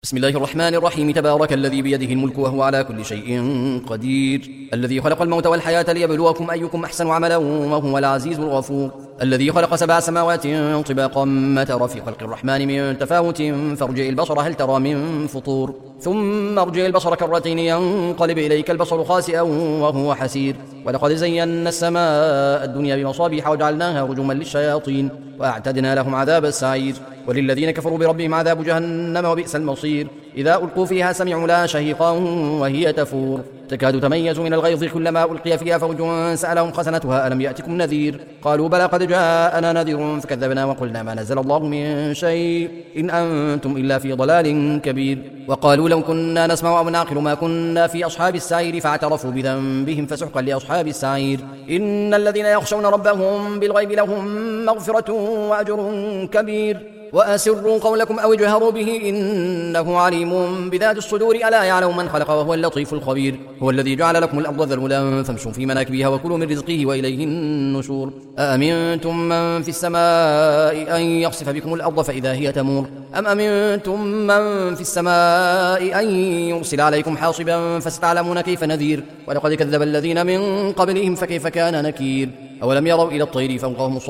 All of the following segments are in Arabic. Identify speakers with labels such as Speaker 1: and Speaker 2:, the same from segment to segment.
Speaker 1: بسم الله الرحمن الرحيم. تبارك الذي بيده الملك وهو على كل شيء قدير، الذي خلق الموت والحياة ليبلوكم أيكم أحسن عملا وهو العزيز الغفور، الذي خلق 7 سماوات طباقا ما ترى في خلق الرحمن من تفاوت فارجع البصر هل ترى من فطور، ثم ارجع البصر كرتين ينقلب إليك البصر خاسئا وهو حسير، ولقد زينا السماء الدنيا بمصابيح وجعلناها رجوما للشياطين وأعتدنا لهم عذاب السعير، وللذين كفروا بربهم عذاب جهنم وبئس المصير، إذا ألقوا فيها سمعوا لها شهيقا وهي تفور تكاد تميز من الغيظ كلما ألقي فيها فوج سألهم خزنتها ألم يأتكم نذير، قالوا بلى قد جاءنا نذير فكذبنا وقلنا ما نزل الله من شيء إن أنتم إلا في ضلال كبير، وقالوا لو كنا نسمع أو نعقل ما كنا في أصحاب السعير فاعترفوا بذنبهم فسحقا لأصحاب السعير، إن الذين يخشون ربهم بالغيب لهم مغفرة وأجر كبير، وأسروا قولكم أو اجهروا به إنه عليم بذات الصدور ألا يعلم من خلق وهو اللطيف الخبير، هو الذي جعل لكم الأرض ذلولا فامشوا في مناكبها وكلوا من رزقه وإليه النشور، أأمنتم من في السماء أن يخسف بكم الأرض فإذا هي تمور، أم أمنتم من في السماء أن يرسل عليكم حاصبا فستعلمون كيف نذير، ولقد كذب الذين من قبلهم فكيف كان نكير، أولم يروا إلى الطير فوقهم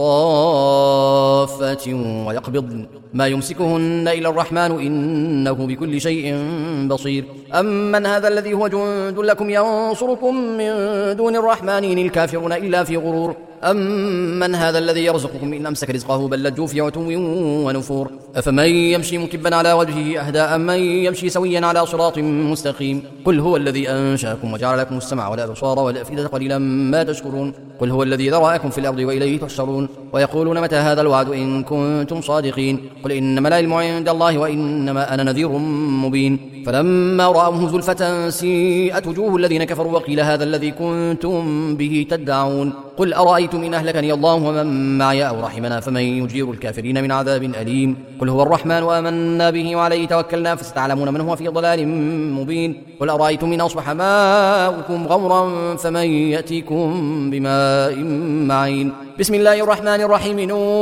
Speaker 1: صافات ويقبضن ما يمسكهن إلا الرحمن إنه بكل شيء بصير، أمن هذا الذي هو جند لكم ينصركم من دون الرحمن إن الكافرون إلا في غرور، أمن هذا الذي يرزقكم إن أمسك رزقه بل لجوا في عتو ونفور، أفمن يمشي مكبا على وجهه أهدى أمن يمشي سويا على صراط مستقيم، قل هو الذي أنشأكم وجعل لكم السمع والأبصار والأفئدة قليلا ما تشكرون، قل هو الذي ذرأكم في الأرض وإليه تحشرون، ويقولون متى هذا الوعد إن كنتم صادقين، قل إنما العلم عند الله وإنما أنا نذير مبين، فلما رأوه زلفة سيئت وجوه الذين كفروا وقيل هذا الذي كنتم به تدعون، قل أرأيتم إن أهلكني الله ومن معي أو رحمنا فمن يجير الكافرين من عذاب أليم، قل هو الرحمن وآمنا به وعليه توكلنا فستعلمون من هو في ضلال مبين، قل أرأيتم إن أصبح ماؤكم غورا فمن يأتيكم بماء معين، بسم الله الرحمن الرحيم،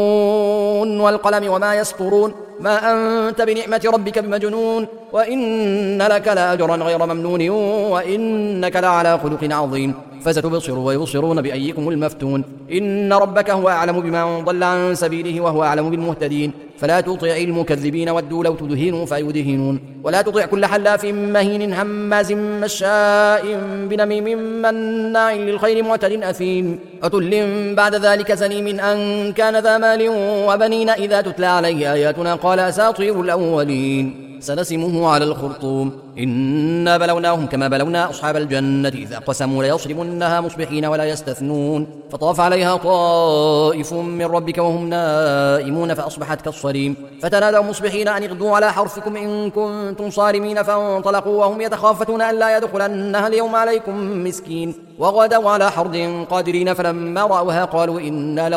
Speaker 1: نون والقلم وما يسطرون، ما أنت بنعمة ربك بمجنون، وإن لك لأجرا غير ممنون وإنك لعلى خلق عظيم، فستبصر ويبصرون بأيكم المفتون، إن ربك هو أعلم بمن ضل عن سبيله وهو أعلم بالمهتدين، فلا تطع المكذبين ودوا لو تدهنوا فيدهنون، ولا تطع كل حلاف مهين هماز مشاء بنميم مناع للخير معتد أثيم، عتل بعد ذلك زنيم أن كان ذا مال وبنين، إذا تتلى عليه آياتنا قال أساطير الأولين سنسمه على الخرطوم، إنا بلوناهم كما بلونا أصحاب الجنة إذا قسموا ليصرمنها مصبحين ولا يستثنون، فطاف عليها طائف من ربك وهم نائمون فأصبحت كالصريم، فتنادوا مصبحين أن اغدوا على حرثكم إن كنتم صارمين، فانطلقوا وهم يتخافتون أن لا يدخلنها اليوم عليكم مسكين، وغدوا على حرد قادرين، فلما رأوها قالوا إنا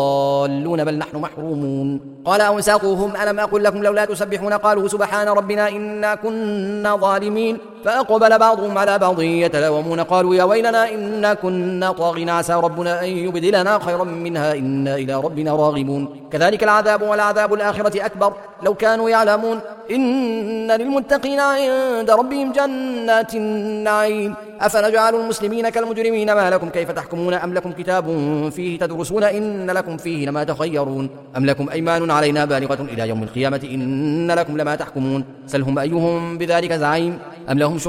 Speaker 1: لضالون بل نحن محرومون، قال أوساطهم ألم أقل لكم لولا تسبحون، قالوا سبحان ربنا إنا كنا ظالمين، فأقبل بعضهم على بعض يتلاومون، قالوا يا ويلنا إنا كنا طاغين، عسى ربنا أن يبدلنا خيرا منها إنا إلى ربنا راغبون، كذلك العذاب والعذاب الآخرة أكبر لو كانوا يعلمون، إن للمتقين عند ربهم جنات النعيم، أفنجعل المسلمين كالمجرمين ما لكم كيف تحكمون، أم لكم كتاب فيه تدرسون إن لكم فيه لما تخيرون، أم لكم أيمان علينا بالغة إلى يوم القيامة إن لكم لما تحكمون، سلهم أيهم بذلك زعيم، أم لهم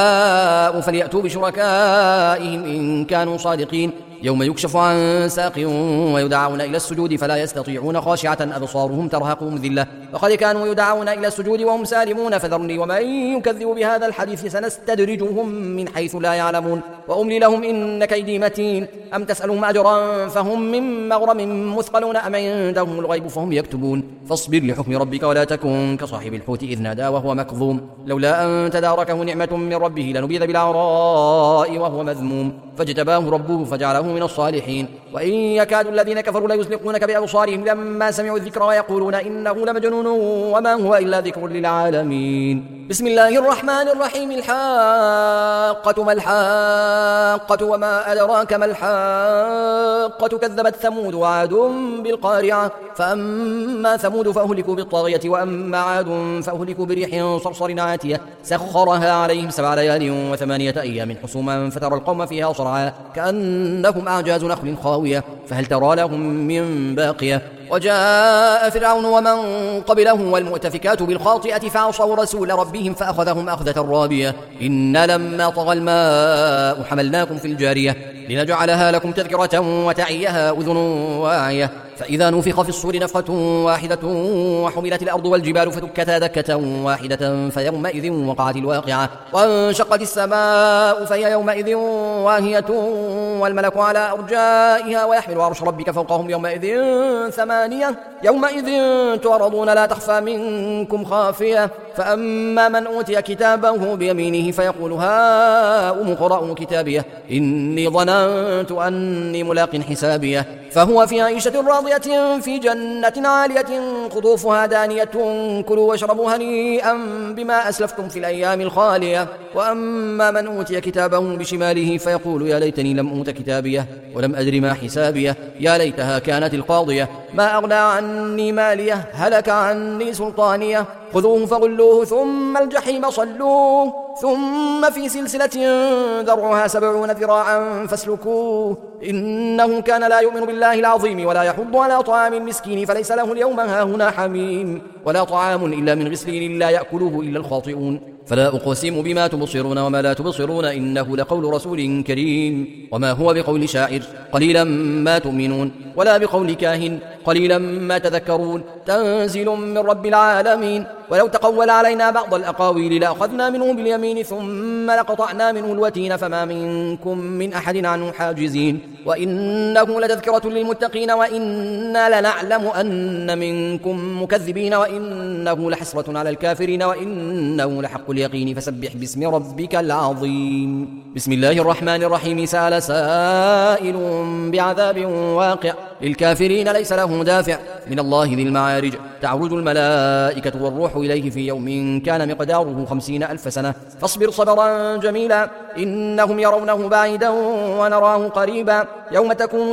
Speaker 1: شركاء فليأتوا بشركائهم إن كانوا صادقين، يوم يكشف عن ساق ويدعون إلى السجود فلا يستطيعون خاشعة أبصارهم ترهقهم ذلة، وقد كانوا يدعون إلى السجود وهم سالمون، فذرني ومن يكذب بهذا الحديث سنستدرجهم من حيث لا يعلمون وأملي لهم إن كيدي متين، أم تسألهم أجرا فهم من مغرم مثقلون، أم عندهم الغيب فهم يكتبون، فاصبر لحكم ربك ولا تكن كصاحب الحوت إذ نادى وهو مكظوم، لولا أن تداركه نعمة من ربه لنبذ بالعراء وهو مذموم، فاجتباه ربه فجعله من الصالحين، وإن يكاد الذين كفروا ليزلقونك بأبصارهم لما سمعوا الذكر ويقولون إنه لمجنون وما هو إلا ذكر للعالمين، بسم الله الرحمن الرحيم. الحاقة ما الحاقة وما أدراك ما الحاقة. كذبت ثمود وعاد بالقارعة. فأما ثمود فأهلكوا بالطاغية وأما عاد فأهلكوا بريح صرصر عاتية سخرها عليهم 7 ليال و8 أيام حسوما فترى القوم فيها صرعا كأنهم أعجاز نخل خاوية فهل ترى لهم من باقية. وجاء فرعون ومن قبله والمؤتفكات بالخاطئة فعصوا رسول ربهم فأخذهم أخذة رابية. إن لما طغى الماء حملناكم في الجارية لنجعلها لكم تذكرة وتعيها أذن واعية. فإذا نفخ في الصور نفخة واحدة وحملت الأرض والجبال فدكتا دكة واحدة فيومئذ وقعت الواقعة. وانشقت السماء فهي يومئذ واهية والملك على أرجائها ويحمل عرش ربك فوقهم يومئذ 8 يومئذ تعرضون لا تخفى منكم خافية. فأما من أوتي كتابه بيمينه فيقول هاؤم اقرءوا كتابيه إني ظننت أني ملاق حسابيه. فهو في عيشة راضية في جنة عالية قطوفها دانية كلوا واشربوا هنيئا بما أسلفتم في الأيام الخالية. وأما من أوتي كتابه بشماله فيقول يا ليتني لم أوت كتابيه ولم أدر ما حسابيه يا ليتها كانت القاضية ما أغنى عني ماليه هلك عني سلطانيه. خذوه فغلوه ثم الجحيم صلوه ثم في سلسلة ذرعها 70 ذراعا فاسلكوه إنه كان لا يؤمن بالله العظيم ولا يحض على طعام المسكين فليس له اليوم هاهنا حميم ولا طعام إلا من غسلين لا يأكله إلا الخاطئون. فلا أقسم بما تبصرون وما لا تبصرون إنه لقول رسول كريم وما هو بقول شاعر قليلا ما تؤمنون ولا بقول كاهن قليلا ما تذكرون تنزيل من رب العالمين. ولو تقول علينا بعض الأقاويل لأخذنا منه باليمين ثم لقطعنا منه الوتين فما منكم من أحد عنه حاجزين. وإنه لتذكرة للمتقين وإنا لنعلم أن منكم مكذبين وإنه لحسرة على الكافرين وإنه لحق اليقين فسبح باسم ربك العظيم. بسم الله الرحمن الرحيم. سأل سائل بعذاب واقع للكافرين ليس له دافع من الله ذي المعارج تعرج الملائكة والروح إليه في يوم كان مقداره 50,000 سنة فاصبر صبرا جميلا إنهم يرونه بعيدا ونراه قريبا. يوم تكون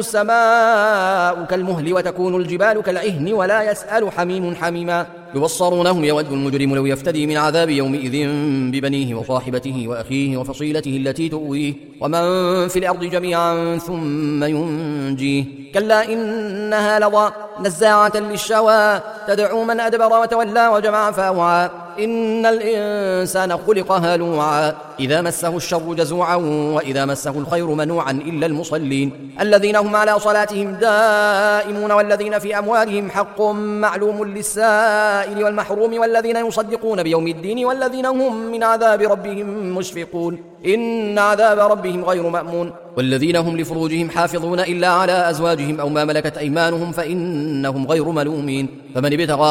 Speaker 1: السماء كالمهل وتكون الجبال كالعهن ولا يسأل حميم حميما. يبصرونهم يود المجرم لو يفتدي من عذاب يومئذ ببنيه وصاحبته وأخيه وفصيلته التي تؤويه ومن في الأرض جميعا ثم ينجيه. كلا إنها لظى نزاعة للشوى تدعو من أدبر وتولى وجمع فأوعى. إن الإنسان خلق هلوعا إذا مسه الشر جزوعا وإذا مسه الخير منوعا إلا المصلين الذين هم على صلاتهم دائمون والذين في أموالهم حق معلوم للسائل والمحروم والذين يصدقون بيوم الدين والذين هم من عذاب ربهم مشفقون إن عذاب ربهم غير مأمون. والذين هم لفروجهم حافظون إلا على أزواجهم أو ما ملكت أيمانهم فإنهم غير ملومين. فمن ابتغى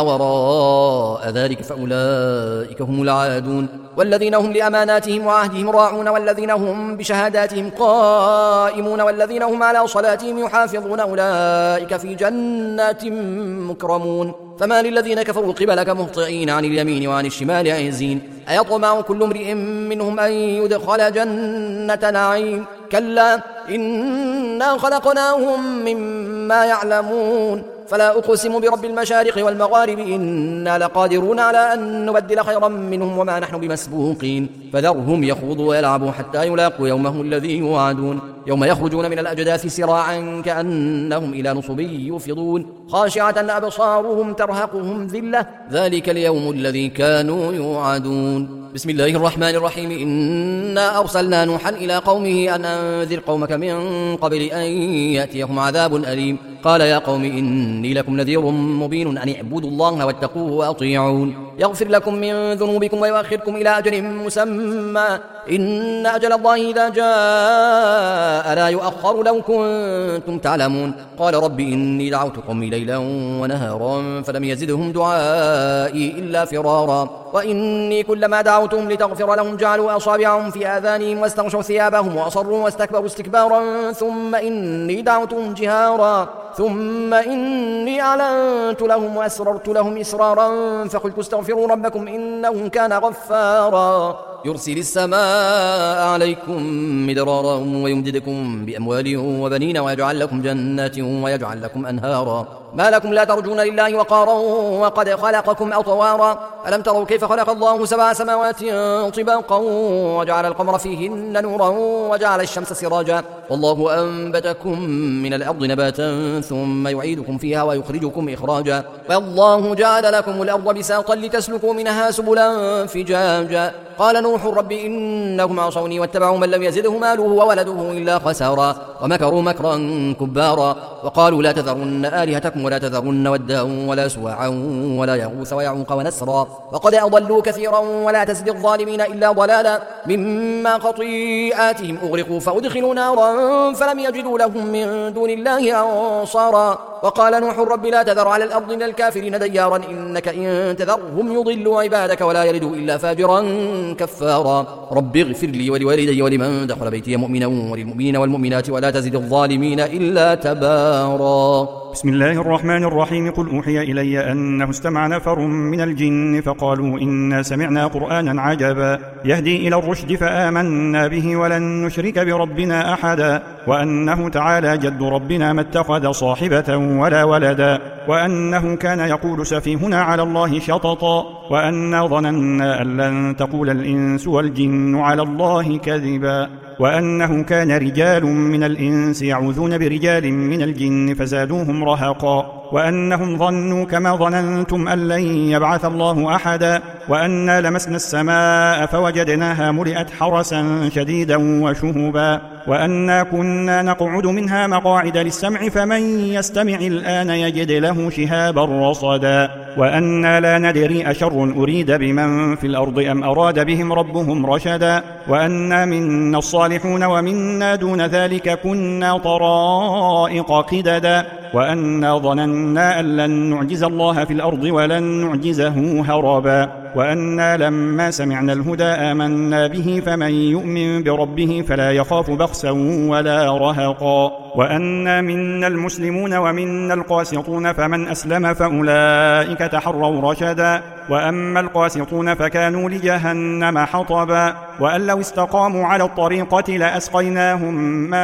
Speaker 1: وراء ذلك فأولئك هم العادون. والذين هم لأماناتهم وعهدهم راعون والذين هم بشهاداتهم قائمون والذين هم على صلاتهم يحافظون أولئك في جنات مكرمون. فما للذين كفروا قبلك مهطعين عن اليمين وعن الشمال عزين أيطمع كل امرئ منهم أن يدخل جنة نعيم كلا إنا خلقناهم مما يعلمون. فلا أقسم برب المشارق والمغارب إنا لقادرون على أن نبدل خيرا منهم وما نحن بمسبوقين. فذرهم يخوضوا ويلعبوا حتى يلاقوا يومهم الذي يوعدون يوم يخرجون من الأجداث سراعا كأنهم إلى نصب يوفضون خاشعة أبصارهم ترهقهم ذلة ذلك اليوم الذي كانوا يوعدون. بسم الله الرحمن الرحيم. إنا أرسلنا نوحا إلى قومه أن أنذر قومك من قبل أن يأتيهم عذاب أليم قال يا قوم إني لكم نذير مبين أن اعبدوا الله واتقوه وأطيعون يغفر لكم من ذنوبكم ويؤخركم إلى أجل مسمى إن أجل الله إذا جاء لا يؤخر لو كنتم تعلمون. قال رب إني دعوت قومي ليلا ونهارا فلم يزدهم دعائي إلا فرارا وإني كلما دعوتهم لتغفر لهم جعلوا أصابعهم في آذانهم واستغشوا ثيابهم وأصروا واستكبروا استكبارا ثم إني دعوتهم جهارا ثم إني أعلنت لهم وأسررت لهم إسرارا فقلت استغفروا واستغفروا ربكم إنه كان غفارا يرسل السماء عليكم مدرارا ويمددكم بأموال وبنين ويجعل لكم جنات ويجعل لكم أنهارا ما لكم لا ترجون لله وقارا وقد خلقكم أطوارا ألم تروا كيف خلق الله 7 سماوات طباقا وجعل القمر فيهن نورا وجعل الشمس سراجا والله أنبتكم من الأرض نباتا ثم يعيدكم فيها ويخرجكم إخراجا والله جعل لكم الأرض بساطا لتسلكوا منها سبلا فجاجا قال نوح رب إنهم عصوني واتبعوا من لم يزده ماله وولده إلا خسارا ومكروا مكرا كبارا وقالوا لا تذرن آلهتكم ولا تذرن ودا ولا سواعا ولا يغوث ويعوق ونسرا وقد أضلوا كثيرا ولا تزد الظالمين إلا ضلالا مما خطيئاتهم أغرقوا فأدخلوا نارا فلم يجدوا لهم من دون الله أنصارا وقال نوح رب لا تذر على الأرض من الكافرين ديارا إنك إن تذرهم يضلوا عبادك ولا يلدوا إلا فاجرا كفارا رب اغفر لي ولوالدي ولمن دخل بيتي مؤمنا وللمؤمنين والمؤمنات ولا تزد الظالمين إلا تبارا
Speaker 2: بسم الله الرحمن الرحيم قل أوحي إلي أنه استمع نفر من الجن فقالوا إنا سمعنا قرآنا عجبا يهدي إلى الرشد فآمنا به ولن نشرك بربنا أحدا وأنه تعالى جد ربنا ما اتخذ صاحبة ولا ولدا وأنه كان يقول سفيهنا على الله شططا وأنا ظننا أن لن تقول الإنس والجن على الله كذبا وأنه كان رجال من الإنس يعوذون برجال من الجن فزادوهم رهقا وأنهم ظنوا كما ظننتم أن لن يبعث الله أحدا وأنا لمسنا السماء فوجدناها ملئت حرسا شديدا وشهبا وأنا كنا نقعد منها مقاعد للسمع فمن يستمع الآن يجد له شهابا رصدا وأنا لا ندري أشر أريد بمن في الأرض أم أراد بهم ربهم رشدا وأنا منا الصالحون ومنا دون ذلك كنا طرائق قددا وأنا ظننا أن لن نعجز الله في الأرض ولن نعجزه هربا وأنا لما سمعنا الهدى آمنا به فمن يؤمن بربه فلا يخاف بخسا ولا رهقا وأنا منا المسلمون ومنا القاسطون فمن أسلم فأولئك تحروا رشدا وأما القاسطون فكانوا لجهنم حطبا وأن لو استقاموا على الطريقة لأسقيناهم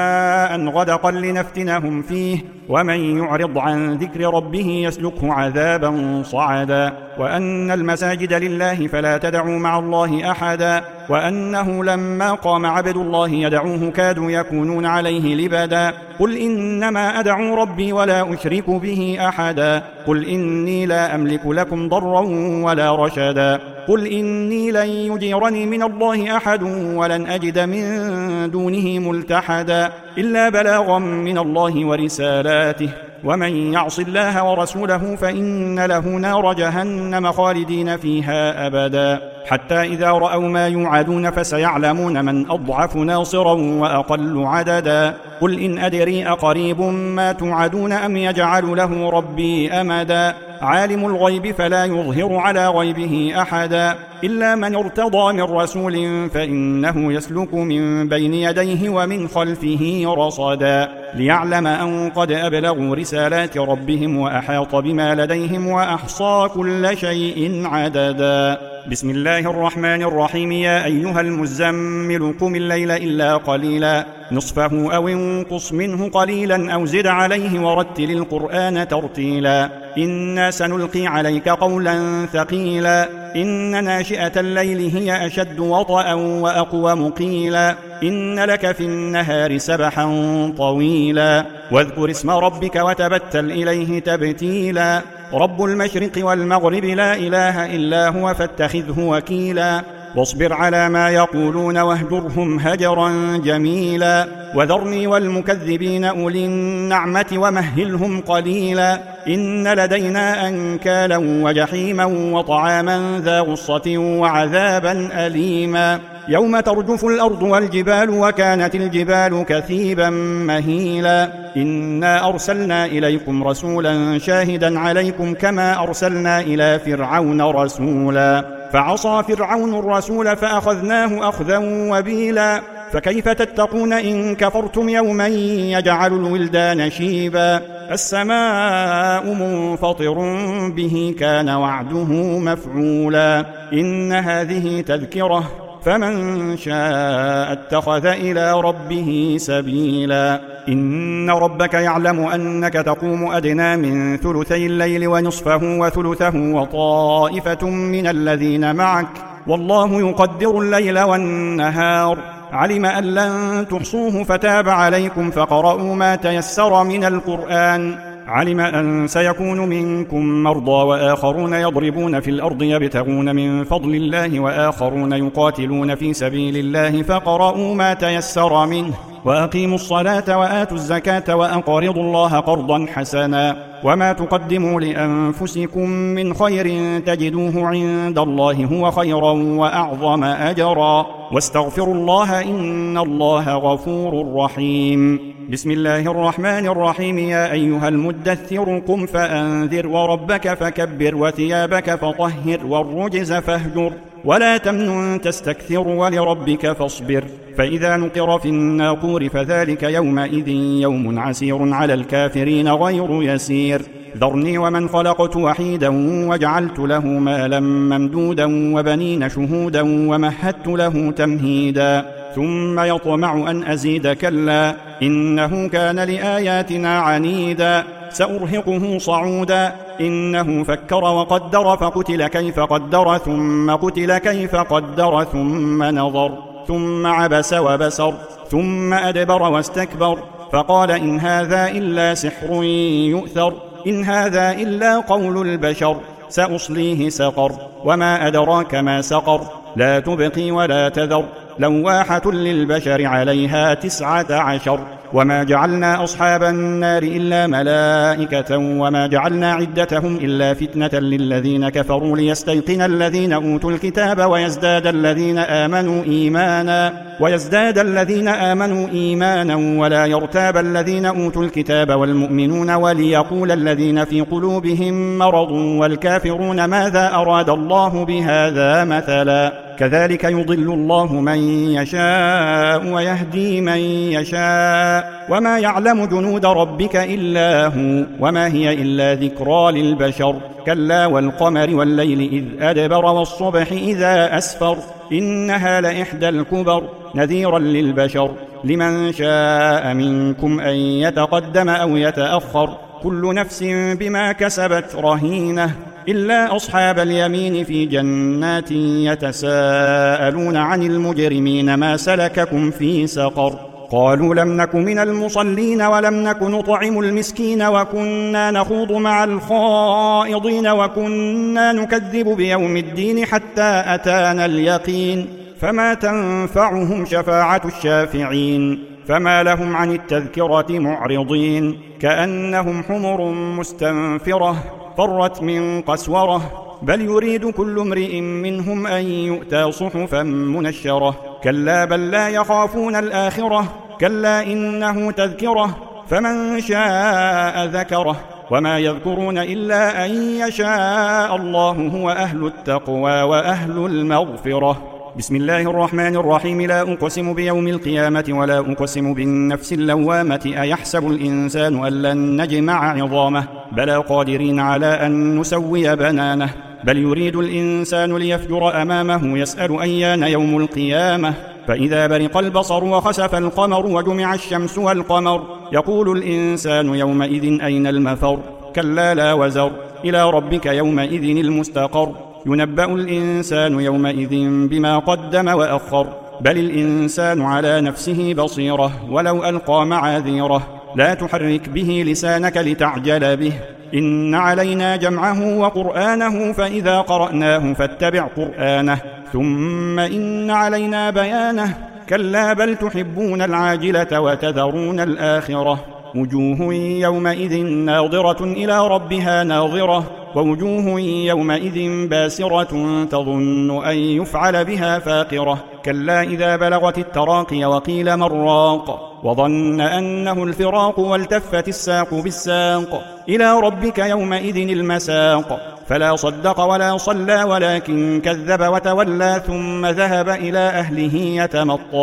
Speaker 2: ماء غدقا لنفتنهم فيه ومن يعرض عن ذكر ربه يسلكه عذابا صعدا وأن المساجد لله فلا تدعوا مع الله أحدا وأنه لما قام عبد الله يدعوه كادوا يكونون عليه لبدا قل إنما أدعو ربي ولا أشرك به أحدا قل إني لا أملك لكم ضرا ولا رشدا قل إني لن يجيرني من الله أحد ولن أجد من دونه ملتحدا إلا بلاغا من الله ورسالاته ومن يعص الله ورسوله فإن له نار جهنم خالدين فيها أبدا حتى إذا رأوا ما يوعدون فسيعلمون من أضعف ناصرا وأقل عددا قل إن أدري أقريب ما توعدون أم يجعل له ربي أمدا عالم الغيب فلا يظهر على غيبه أحدا إلا من ارتضى من رسول فإنه يسلك من بين يديه ومن خلفه رصدا ليعلم أن قد أبلغوا رسالات ربهم وأحاط بما لديهم وأحصى كل شيء عددا بسم الله الرحمن الرحيم يا أيها المزمل قم الليل إلا قليلا نصفه أو انقص منه قليلا أو زد عليه ورتل القرآن ترتيلا إنا سنلقي عليك قولا ثقيلا إن ناشئة الليل هي أشد وطئا وأقوم قيلا إن لك في النهار سبحا طويلا واذكر اسم ربك وتبتل إليه تبتيلا رب المشرق والمغرب لا إله إلا هو فاتخذه وكيلا واصبر على ما يقولون واهجرهم هجرا جميلا وذرني والمكذبين أولي النعمة ومهلهم قليلا إن لدينا أنكالا وجحيما وطعاما ذا غصة وعذابا أليما يوم ترجف الأرض والجبال وكانت الجبال كثيبا مهيلا إنا أرسلنا إليكم رسولا شاهدا عليكم كما أرسلنا إلى فرعون رسولا فعصى فرعون الرسول فأخذناه أخذا وبيلا فكيف تتقون إن كفرتم يوما يجعل الولدان شيبا السماء منفطر به كان وعده مفعولا إن هذه تذكرة فمن شاء اتخذ إلى ربه سبيلا إن ربك يعلم أنك تقوم أدنى من ثلثي الليل ونصفه وثلثه وطائفة من الذين معك والله يقدر الليل والنهار علم أن لن تحصوه فتاب عليكم فقرؤوا ما تيسر من القرآن علم أن سيكون منكم مرضى وآخرون يضربون في الأرض يبتغون من فضل الله وآخرون يقاتلون في سبيل الله فقرؤوا ما تيسر منه وأقيموا الصلاة وآتوا الزكاة وأقرضوا الله قرضا حسنا وما تقدموا لأنفسكم من خير تجدوه عند الله هو خيرا وأعظم أجرا واستغفروا الله إن الله غفور رحيم بسم الله الرحمن الرحيم يا أيها المدثر قم فأنذر وربك فكبر وثيابك فطهر والرجز فاهجر ولا تمنن تستكثر ولربك فاصبر فإذا نقر في الناقور فذلك يومئذ يوم عسير على الكافرين غير يسير ذرني ومن خلقت وحيدا وجعلت له مالا ممدودا وبنين شهودا ومهدت له تمهيدا ثم يطمع أن أزيد كلا إنه كان لآياتنا عنيدا سأرهقه صعودا إنه فكر وقدر فقتل كيف قدر ثم قتل كيف قدر ثم نظر ثم عبس وبسر ثم أدبر واستكبر فقال إن هذا إلا سحر يؤثر إن هذا إلا قول البشر سأصليه سقر وما أدراك ما سقر لا تبقي ولا تذر لواحة للبشر عليها 19 وما جعلنا أصحاب النار إلا ملائكة وما جعلنا عدتهم إلا فتنة للذين كفروا ليستيقن الذين أوتوا الكتاب ويزداد الذين آمنوا إيمانا ولا يرتاب الذين أوتوا الكتاب والمؤمنون وليقول الذين في قلوبهم مرض والكافرون ماذا أراد الله بهذا مثلا كذلك يضل الله من يشاء ويهدي من يشاء وما يعلم جنود ربك إلا هو وما هي إلا ذكرى للبشر كلا والقمر والليل إذ أدبر والصبح إذا أسفر إنها لإحدى الكبر نذيرا للبشر لمن شاء منكم أن يتقدم أو يتأخر كل نفس بما كسبت رهينة إلا أصحاب اليمين في جنات يتساءلون عن المجرمين ما سلككم في سقر قالوا لم نك من المصلين ولم نك نطعم المسكين وكنا نخوض مع الخائضين وكنا نكذب بيوم الدين حتى أتانا اليقين فما تنفعهم شفاعة الشافعين فما لهم عن التذكرة معرضين كأنهم حمر مستنفرة فرت من قسورة بل يريد كل امرئ منهم أن يؤتى صحفا منشرة كلا بل لا يخافون الآخرة كلا إنه تذكرة فمن شاء ذكره وما يذكرون إلا أن يشاء الله هو أهل التقوى وأهل المغفرة بسم الله الرحمن الرحيم لا أقسم بيوم القيامة ولا أقسم بالنفس اللوامة أيحسب الإنسان أن لن نجمع عظامه بلى قادرين على أن نسوي بنانه بل يريد الإنسان ليفجر أمامه يسأل أيان يوم القيامة فإذا برق البصر وخسف القمر وجمع الشمس والقمر يقول الإنسان يومئذ أين المفر كلا لا وزر إلى ربك يومئذ المستقر ينبأ الإنسان يومئذ بما قدم وأخر بل الإنسان على نفسه بصيرة ولو ألقى معاذيره لا تحرك به لسانك لتعجل به إن علينا جمعه وقرآنه فإذا قرأناه فاتبع قرآنه ثم إن علينا بيانه كلا بل تحبون العاجلة وتذرون الآخرة وجوه يومئذ ناظرة إلى ربها ناظرة ووجوه يومئذ باسرة تظن أن يفعل بها فاقرة كلا إذا بلغت التراقي وقيل من راق وظن أنه الفراق والتفت الساق بالساق إلى ربك يومئذ المساق فلا صدق ولا صلى ولكن كذب وتولى ثم ذهب إلى أهله يتمطى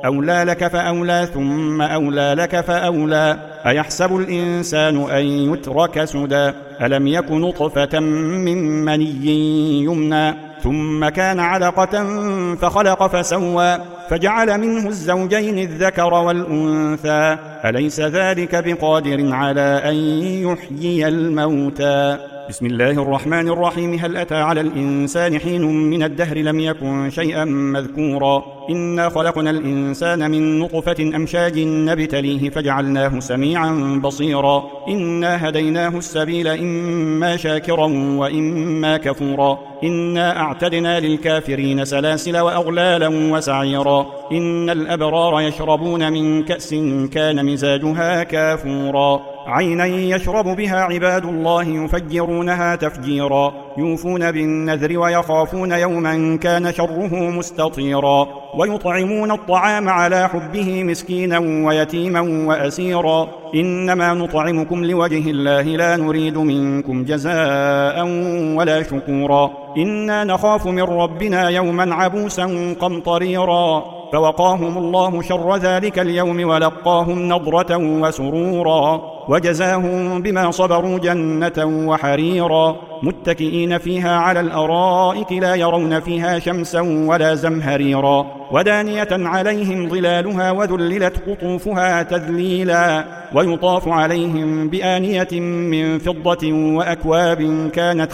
Speaker 2: أولى لك فأولى ثم أولى لك فأولى أيحسب الإنسان أن يترك سدى ألم يك نطفة من مني يمنى ثم كان علقة فخلق فسوى فجعل منه الزوجين الذكر والأنثى أليس ذلك بقادر على أن يحيي الموتى بسم الله الرحمن الرحيم هل أتى على الإنسان حين من الدهر لم يكن شيئا مذكورا إنا خلقنا الإنسان من نطفة أمشاج نبتليه فجعلناه سميعا بصيرا إنا هديناه السبيل إما شاكرا وإما كفورا إنا أعتدنا للكافرين سلاسل وأغلالا وسعيرا إن الأبرار يشربون من كأس كان مزاجها كافورا عينا يشرب بها عباد الله يفجرونها تفجيرا يوفون بالنذر ويخافون يوما كان شره مستطيرا ويطعمون الطعام على حبه مسكينا ويتيما وأسيرا إنما نطعمكم لوجه الله لا نريد منكم جزاء ولا شكورا إنا نخاف من ربنا يوما عبوسا قمطريرا فوقاهم الله شر ذلك اليوم ولقاهم نضرة وسرورا وجزاهم بما صبروا جنة وحريرا متكئين فيها على الأرائك لا يرون فيها شمسا ولا زمهريرا ودانية عليهم ظلالها وذللت قطوفها تذليلا ويطاف عليهم بآنية من فضة وأكواب كانت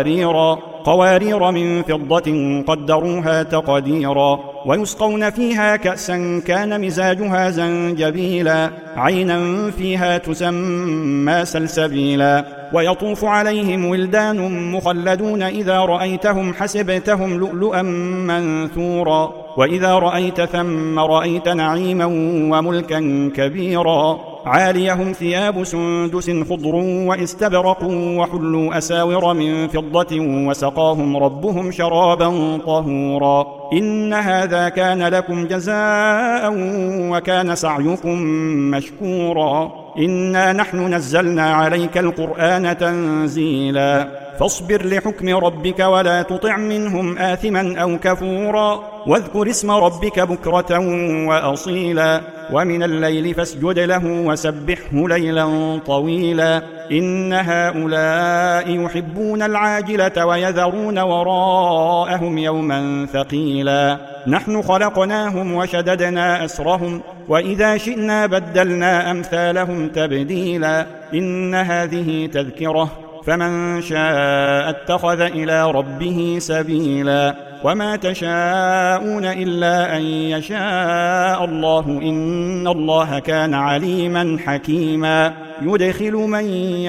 Speaker 2: قوارير من فضة قدروها تقديرا ويسقون فيها كأسا كان مزاجها زنجبيلا عينا فيها تسمى سلسبيلا ويطوف عليهم ولدان مخلدون إذا رأيتهم حسبتهم لؤلؤا منثورا وإذا رأيت ثم رأيت نعيما وملكا كبيرا عاليهم ثياب سندس خضر واستبرق وحلوا أساور من فضة وسقاهم ربهم شرابا طهورا إن هذا كان لكم جزاء وكان سعيكم مشكورا إنا نحن نزلنا عليك القرآن تنزيلا فاصبر لحكم ربك ولا تطع منهم آثما أو كفورا واذكر اسم ربك بكرة وأصيلا ومن الليل فاسجد له وسبحه ليلا طويلا إن هؤلاء يحبون العاجلة ويذرون وراءهم يوما ثقيلا نحن خلقناهم وشددنا أسرهم وإذا شئنا بدلنا أمثالهم تبديلا إن هذه تذكرة فمن شاء اتخذ إلى ربه سبيلا وما تشاءون إلا أن يشاء الله إن الله كان عليما حكيما يدخل من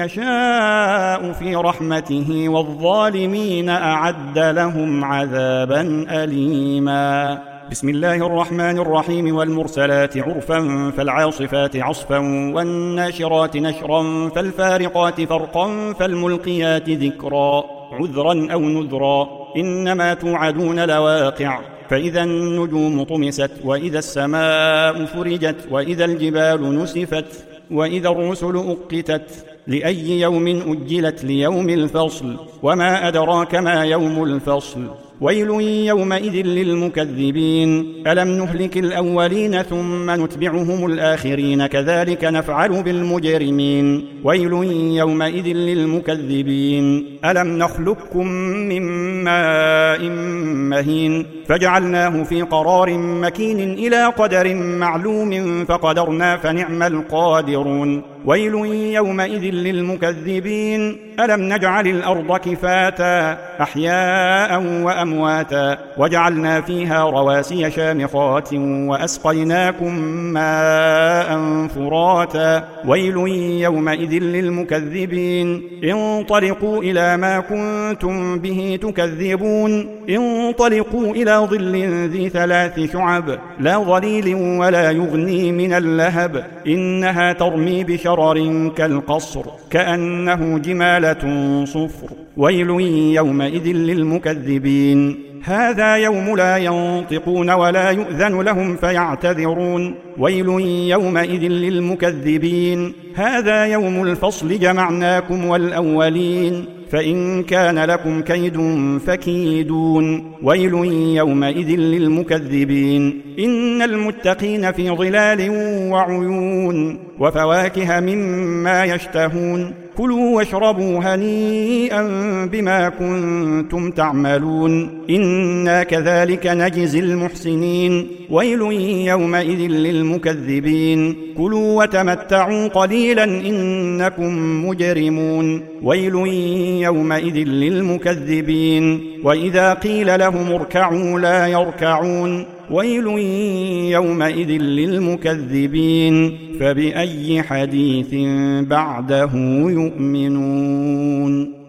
Speaker 2: يشاء في رحمته والظالمين أعد لهم عذابا أليما بسم الله الرحمن الرحيم والمرسلات عرفا فالعاصفات عصفا والناشرات نشرا فالفارقات فرقا فالملقيات ذكرا عذرا أو نذرا إنما توعدون لواقع فإذا النجوم طمست وإذا السماء فرجت وإذا الجبال نسفت وإذا الرسل أقتت لأي يوم أجلت ليوم الفصل وما أدراك ما يوم الفصل ويل يومئذ للمكذبين ألم نهلك الأولين ثم نتبعهم الآخرين كذلك نفعل بالمجرمين ويل يومئذ للمكذبين ألم نخلقكم من ماء مهين فجعلناه في قرار مكين إلى قدر معلوم فقدرنا فنعم القادرون ويل يومئذ للمكذبين ألم نجعل الأرض كفاتا أحياء وأمواتا وجعلنا فيها رواسي شامخات وأسقيناكم ماء فراتا ويل يومئذ للمكذبين انطلقوا إلى ما كنتم به تكذبون انطلقوا إلى ظل ذي 3 شعب لا ظليل ولا يغني من اللهب إنها ترمي بشرر كالقصر كأنه جمالة صفر ويل يومئذ للمكذبين هذا يوم لا ينطقون ولا يؤذن لهم فيعتذرون ويل يومئذ للمكذبين هذا يوم الفصل جمعناكم والأولين فإن كان لكم كيد فكيدون ويل يومئذ للمكذبين إن المتقين في ظلال وعيون وفواكه مما يشتهون كلوا واشربوا هنيئا بما كنتم تعملون إنا كذلك نجزي المحسنين ويل يومئذ للمكذبين كلوا وتمتعوا قليلا إنكم مجرمون ويل يومئذ للمكذبين وإذا قيل لهم اركعوا لا يركعون ويل يومئذ للمكذبين فبأي حديث بعده يؤمنون